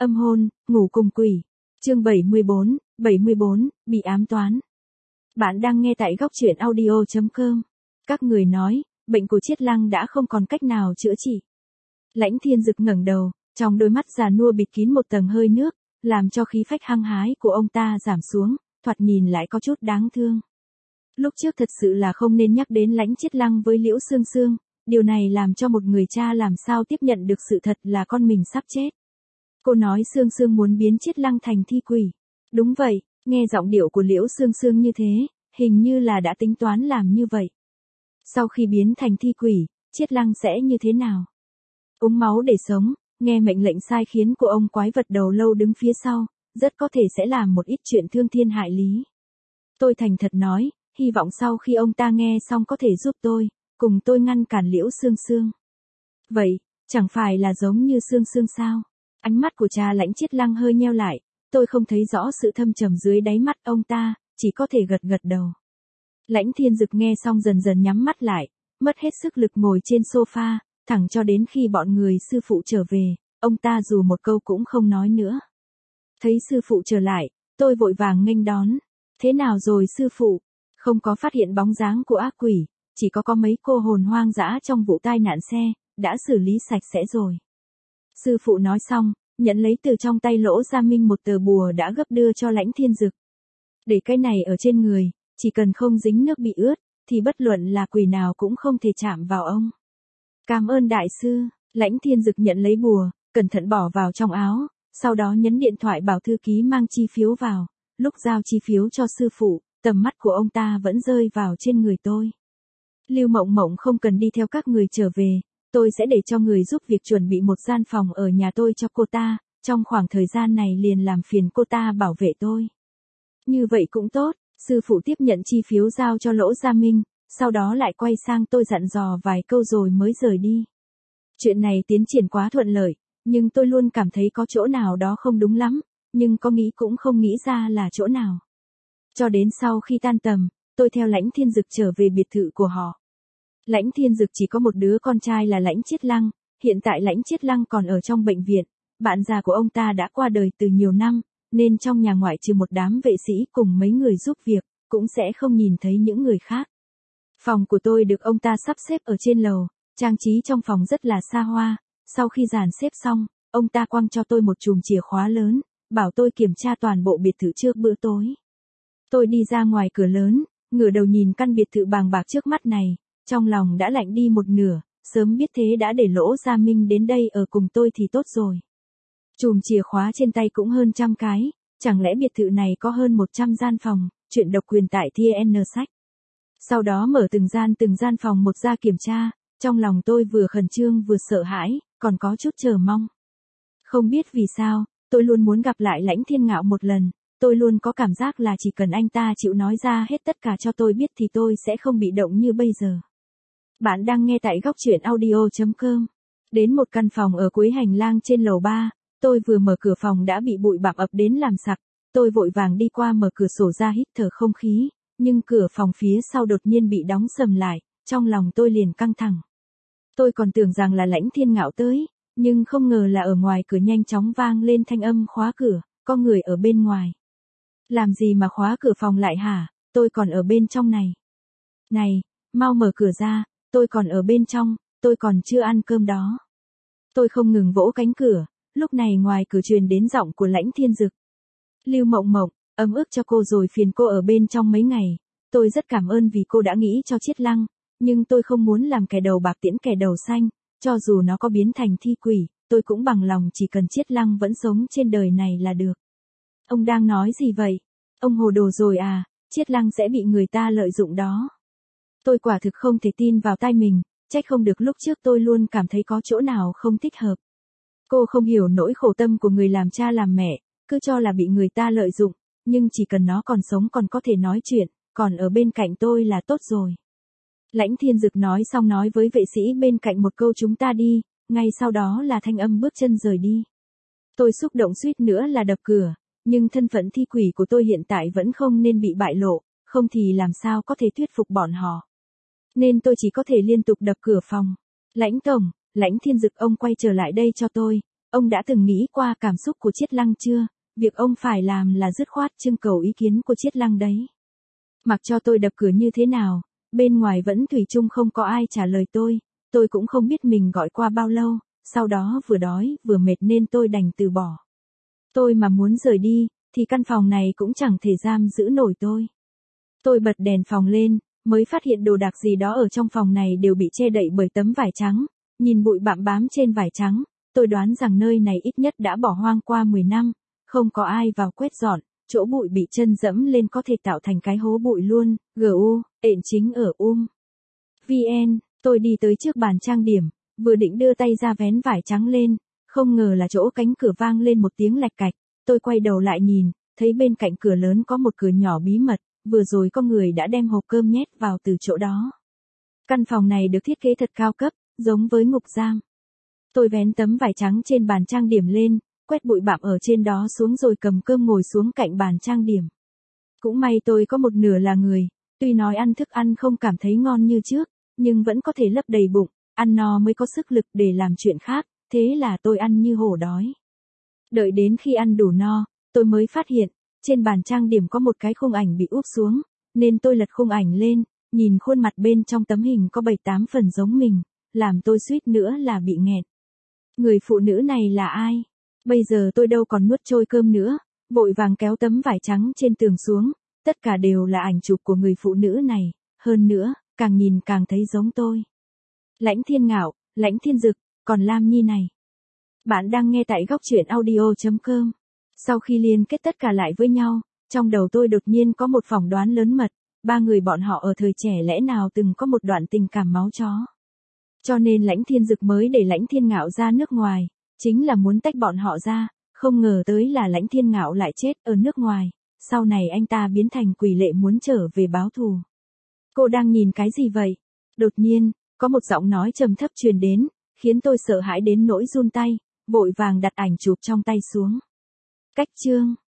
Âm hôn, ngủ cùng quỷ. Chương 74, bị ám toán. Bạn đang nghe tại góc truyện audio.com. Các người nói, bệnh của Chiết Lăng đã không còn cách nào chữa trị. Lãnh Thiên Dực ngẩng đầu, trong đôi mắt già nua bịt kín một tầng hơi nước, làm cho khí phách hăng hái của ông ta giảm xuống, thoạt nhìn lại có chút đáng thương. Lúc trước thật sự là không nên nhắc đến Lãnh Chiết Lăng với Liễu Sương Sương, điều này làm cho một người cha làm sao tiếp nhận được sự thật là con mình sắp chết. Cô nói Sương Sương muốn biến Chiết Lăng thành thi quỷ. Đúng vậy, nghe giọng điệu của Liễu Sương Sương như thế, hình như là đã tính toán làm như vậy. Sau khi biến thành thi quỷ, Chiết Lăng sẽ như thế nào? Uống máu để sống, nghe mệnh lệnh sai khiến của ông quái vật đầu lâu đứng phía sau, rất có thể sẽ làm một ít chuyện thương thiên hại lý. Tôi thành thật nói, hy vọng sau khi ông ta nghe xong có thể giúp tôi, cùng tôi ngăn cản Liễu Sương Sương. Vậy, chẳng phải là giống như Sương Sương sao? Ánh mắt của cha Lãnh Chiết Lăng hơi nheo lại, tôi không thấy rõ sự thâm trầm dưới đáy mắt ông ta, chỉ có thể gật gật đầu. Lãnh Thiên Dực nghe xong dần dần nhắm mắt lại, mất hết sức lực ngồi trên sofa, thẳng cho đến khi bọn người sư phụ trở về, ông ta dù một câu cũng không nói nữa. Thấy sư phụ trở lại, tôi vội vàng nghênh đón. Thế nào rồi sư phụ? Không có phát hiện bóng dáng của ác quỷ, chỉ có mấy cô hồn hoang dã trong vụ tai nạn xe, đã xử lý sạch sẽ rồi. Sư phụ nói xong, nhận lấy từ trong tay Lỗ Gia Minh một tờ bùa đã gấp đưa cho Lãnh Thiên Dực. Để cái này ở trên người, chỉ cần không dính nước bị ướt, thì bất luận là quỷ nào cũng không thể chạm vào ông. Cảm ơn đại sư. Lãnh Thiên Dực nhận lấy bùa, cẩn thận bỏ vào trong áo, sau đó nhấn điện thoại bảo thư ký mang chi phiếu vào. Lúc giao chi phiếu cho sư phụ, tầm mắt của ông ta vẫn rơi vào trên người tôi. Lưu Mộng Mộng không cần đi theo các người trở về, tôi sẽ để cho người giúp việc chuẩn bị một gian phòng ở nhà tôi cho cô ta, trong khoảng thời gian này liền làm phiền cô ta bảo vệ tôi. Như vậy cũng tốt, sư phụ tiếp nhận chi phiếu giao cho Lỗ Gia Minh, sau đó lại quay sang tôi dặn dò vài câu rồi mới rời đi. Chuyện này tiến triển quá thuận lợi, nhưng tôi luôn cảm thấy có chỗ nào đó không đúng lắm, nhưng có nghĩ cũng không nghĩ ra là chỗ nào. Cho đến sau khi tan tầm, tôi theo Lãnh Thiên Dực trở về biệt thự của họ. Lãnh Thiên Dực chỉ có một đứa con trai là Lãnh Chiết Lăng, hiện tại Lãnh Chiết Lăng còn ở trong bệnh viện, bạn già của ông ta đã qua đời từ nhiều năm, nên trong nhà ngoại trừ một đám vệ sĩ cùng mấy người giúp việc, cũng sẽ không nhìn thấy những người khác. Phòng của tôi được ông ta sắp xếp ở trên lầu, trang trí trong phòng rất là xa hoa, sau khi dàn xếp xong, ông ta quăng cho tôi một chùm chìa khóa lớn, bảo tôi kiểm tra toàn bộ biệt thự trước bữa tối. Tôi đi ra ngoài cửa lớn, ngửa đầu nhìn căn biệt thự bàng bạc trước mắt này, trong lòng đã lạnh đi một nửa, sớm biết thế đã để Lỗ Gia Minh đến đây ở cùng tôi thì tốt rồi. Chùm chìa khóa trên tay cũng hơn 100 cái, chẳng lẽ biệt thự này có hơn 100 gian phòng, chuyện độc quyền tại TN sách. Sau đó mở từng gian phòng một ra kiểm tra, trong lòng tôi vừa khẩn trương vừa sợ hãi, còn có chút chờ mong. Không biết vì sao, tôi luôn muốn gặp lại Lãnh Thiên Ngạo một lần, tôi luôn có cảm giác là chỉ cần anh ta chịu nói ra hết tất cả cho tôi biết thì tôi sẽ không bị động như bây giờ. Bạn đang nghe tại góc truyện audio.com. Đến một căn phòng ở cuối hành lang trên lầu 3, tôi vừa mở cửa phòng đã bị bụi bặm ập đến làm sặc, tôi vội vàng đi qua mở cửa sổ ra hít thở không khí, nhưng cửa phòng phía sau đột nhiên bị đóng sầm lại, trong lòng tôi liền căng thẳng. Tôi còn tưởng rằng là Lãnh Thiên Ngạo tới, nhưng không ngờ là ở ngoài cửa nhanh chóng vang lên thanh âm khóa cửa, có người ở bên ngoài. Làm gì mà khóa cửa phòng lại hả, tôi còn ở bên trong này. Này, mau mở cửa ra, tôi còn ở bên trong, tôi còn chưa ăn cơm đó. Tôi không ngừng vỗ cánh cửa, lúc này ngoài cửa truyền đến giọng của Lãnh Thiên Dực. Lưu Mộng Mộng, ấm ức cho cô rồi phiền cô ở bên trong mấy ngày, tôi rất cảm ơn vì cô đã nghĩ cho Chiết Lăng, nhưng tôi không muốn làm kẻ đầu bạc tiễn kẻ đầu xanh, cho dù nó có biến thành thi quỷ, tôi cũng bằng lòng chỉ cần Chiết Lăng vẫn sống trên đời này là được. Ông đang nói gì vậy? Ông hồ đồ rồi à, Chiết Lăng sẽ bị người ta lợi dụng đó. Tôi quả thực không thể tin vào tai mình, trách không được lúc trước tôi luôn cảm thấy có chỗ nào không thích hợp. Cô không hiểu nỗi khổ tâm của người làm cha làm mẹ, cứ cho là bị người ta lợi dụng, nhưng chỉ cần nó còn sống còn có thể nói chuyện, còn ở bên cạnh tôi là tốt rồi. Lãnh Thiên Dực nói xong nói với vệ sĩ bên cạnh một câu chúng ta đi, ngay sau đó là thanh âm bước chân rời đi. Tôi xúc động suýt nữa là đập cửa, nhưng thân phận thi quỷ của tôi hiện tại vẫn không nên bị bại lộ, không thì làm sao có thể thuyết phục bọn họ. Nên tôi chỉ có thể liên tục đập cửa phòng. Lãnh Tổng, Lãnh Thiên Dực ông quay trở lại đây cho tôi, Ông đã từng nghĩ qua cảm xúc của Chiết Lăng chưa? Việc ông phải làm là dứt khoát trưng cầu ý kiến của Chiết Lăng đấy. Mặc cho tôi đập cửa như thế nào, bên ngoài vẫn thủy chung không có ai trả lời tôi cũng không biết mình gọi qua bao lâu, sau đó vừa đói vừa mệt nên tôi đành từ bỏ. Tôi mà muốn rời đi, thì căn phòng này cũng chẳng thể giam giữ nổi tôi. Tôi bật đèn phòng lên, mới phát hiện đồ đạc gì đó ở trong phòng này đều bị che đậy bởi tấm vải trắng, nhìn bụi bặm bám trên vải trắng, tôi đoán rằng nơi này ít nhất đã bỏ hoang qua 10 năm, không có ai vào quét dọn, chỗ bụi bị chân dẫm lên có thể tạo thành cái hố bụi luôn, ện chính ở VN, tôi đi tới trước bàn trang điểm, vừa định đưa tay ra vén vải trắng lên, không ngờ là chỗ cánh cửa vang lên một tiếng lạch cạch, tôi quay đầu lại nhìn, thấy bên cạnh cửa lớn có một cửa nhỏ bí mật, vừa rồi có người đã đem hộp cơm nhét vào từ chỗ đó. Căn phòng này được thiết kế thật cao cấp, giống với ngục giam. Tôi vén tấm vải trắng trên bàn trang điểm lên, quét bụi bặm ở trên đó xuống rồi cầm cơm ngồi xuống cạnh bàn trang điểm. Cũng may tôi có một nửa là người, tuy nói ăn thức ăn không cảm thấy ngon như trước, nhưng vẫn có thể lấp đầy bụng, ăn no mới có sức lực để làm chuyện khác, thế là tôi ăn như hổ đói. Đợi đến khi ăn đủ no, tôi mới phát hiện, trên bàn trang điểm có một cái khung ảnh bị úp xuống, nên tôi lật khung ảnh lên, nhìn khuôn mặt bên trong tấm hình có 7-8 phần giống mình, làm tôi suýt nữa là bị nghẹt. Người phụ nữ này là ai? Bây giờ tôi đâu còn nuốt trôi cơm nữa, vội vàng kéo tấm vải trắng trên tường xuống, tất cả đều là ảnh chụp của người phụ nữ này, hơn nữa, càng nhìn càng thấy giống tôi. Lãnh Thiên Ngạo, Lãnh Thiên Dực, còn Lam Nhi này. Bạn đang nghe tại góc truyện audio.com. Sau khi liên kết tất cả lại với nhau, trong đầu tôi đột nhiên có một phỏng đoán lớn mật, ba người bọn họ ở thời trẻ lẽ nào từng có một đoạn tình cảm máu chó. Cho nên Lãnh Thiên Dực mới để Lãnh Thiên Ngạo ra nước ngoài, chính là muốn tách bọn họ ra, không ngờ tới là Lãnh Thiên Ngạo lại chết ở nước ngoài, sau này anh ta biến thành quỷ lệ muốn trở về báo thù. Cô đang nhìn cái gì vậy? Đột nhiên, có một giọng nói trầm thấp truyền đến, khiến tôi sợ hãi đến nỗi run tay, vội vàng đặt ảnh chụp trong tay xuống. Cách chương